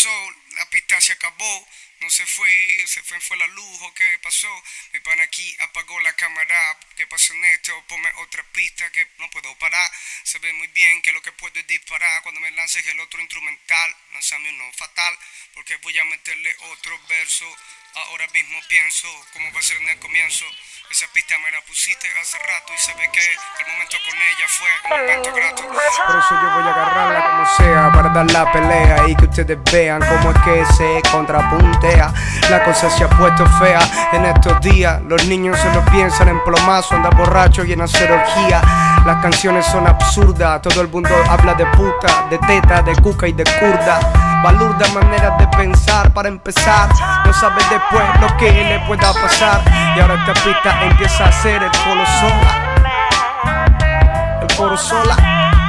pasó? La pista se acabó, no se fue la luz, ¿o qué pasó? Mi pan aquí apagó la cámara, ¿qué pasó en esto? Ponme otra pista que no puedo parar. Se ve muy bien que lo que puedo es disparar. Cuando me lances el otro instrumental, lánzame uno fatal, porque voy a meterle otro verso. Ahora mismo pienso cómo va a ser en el comienzo. Esa pista me la pusiste hace rato y sabes que el momento con ella fue un momento grato. Por eso yo voy a agarrarla como sea para dar la pelea y que ustedes vean cómo es que se contrapuntea. La cosa se ha puesto fea en estos días. Los niños se lo piensan en plomazo, andar borrachos y en hacer orgía. Las canciones son absurdas, todo el mundo habla de puta, de teta, de cuca y de kurda. Balurda maneras de pensar para empezar. No sabes después lo que le pueda pasar. Y ahora esta pista empieza a hacer el coro sola. El coro sola.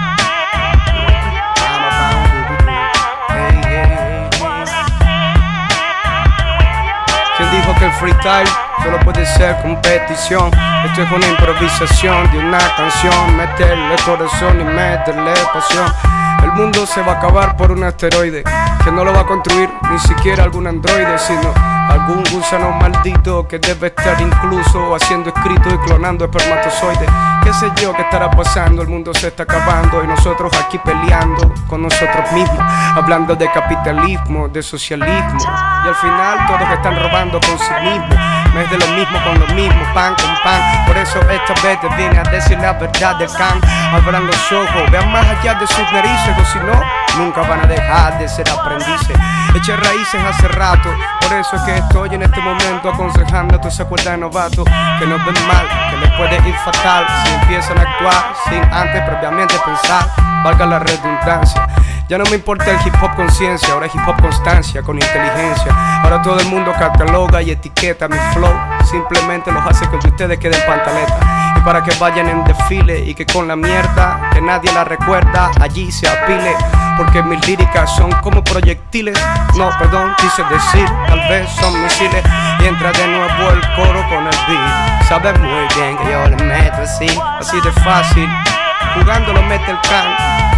¿Quién dijo que el freestyle solo puede ser competición? Esto es una improvisación de una canción. Meterle corazón y meterle pasión. El mundo se va a acabar por un asteroide que no lo va a construir ni siquiera algún androide, sino algún gusano maldito que debe estar incluso haciendo escrito y clonando espermatozoides. Qué sé yo qué estará pasando, el mundo se está acabando y nosotros aquí peleando con nosotros mismos, hablando de capitalismo, de socialismo, y al final todos están robando con sí mismos. No es de lo mismo con lo mismo, pan con pan. Por eso esta vez te viene a decir la verdad del can. Abran los ojos, vean más allá de sus narices, o si no, nunca van a dejar de ser aprendices. Eché raíces hace rato, por eso es que estoy en este momento aconsejando a toda esa cuerda de novatos que nos ven mal, que les puede ir fatal si empiezan a actuar sin antes previamente pensar, valga la redundancia. Ya no me importa el hip hop conciencia, ahora es hip hop constancia con inteligencia. Ahora todo el mundo cataloga y etiqueta mi flow, simplemente los hace que ustedes queden pantaleta. Y para que vayan en desfile y que con la mierda que nadie la recuerda allí se apile. Porque mis líricas son como proyectiles, no, perdón, quise decir, tal vez son misiles. Y entra de nuevo el coro con el beat. Sabes muy bien que yo le meto así de fácil. Jugando lo mete el can.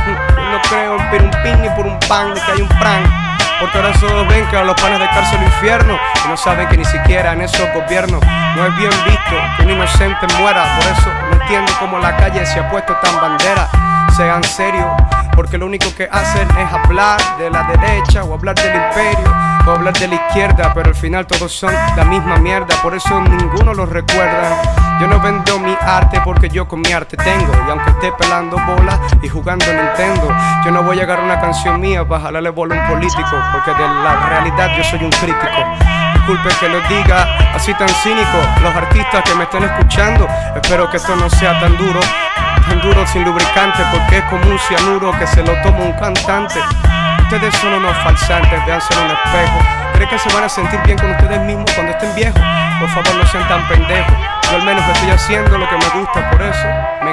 No creo en pirumpín ni por un pan, ni que hay un prank. Porque ahora solo ven que a los panes de cárcel infierno y no saben que ni siquiera en esos gobiernos no es bien visto que un inocente muera. Por eso no entiendo cómo la calle se ha puesto tan bandera. Sean serios, porque lo único que hacen es hablar de la derecha o hablar del imperio o hablar de la izquierda, pero al final todos son la misma mierda, por eso ninguno los recuerda. Yo no vendo mi arte porque yo con mi arte tengo, y aunque esté pelando bolas y jugando Nintendo, yo no voy a agarrar una canción mía para jalarle bola a un político, porque de la realidad yo soy un crítico. Disculpe que lo diga así tan cínico, los artistas que me estén escuchando, espero que esto no sea tan duro sin lubricante, porque es como un cianuro que se lo toma un cantante. Ustedes son unos falsantes, véanse en un espejo. ¿Creen que se van a sentir bien con ustedes mismos cuando estén viejos? Por favor, no sean tan pendejos. Yo al menos estoy haciendo lo que me gusta, por eso me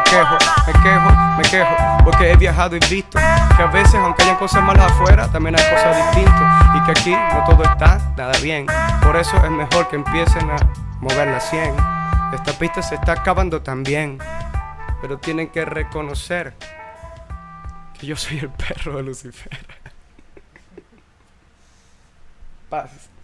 quejo, porque he viajado y visto que a veces, aunque hayan cosas malas afuera, también hay cosas distintas, y que aquí no todo está nada bien. Por eso es mejor que empiecen a mover la 100. Esta pista se está acabando también, pero tienen que reconocer que yo soy el perro de Lucifer. Paz.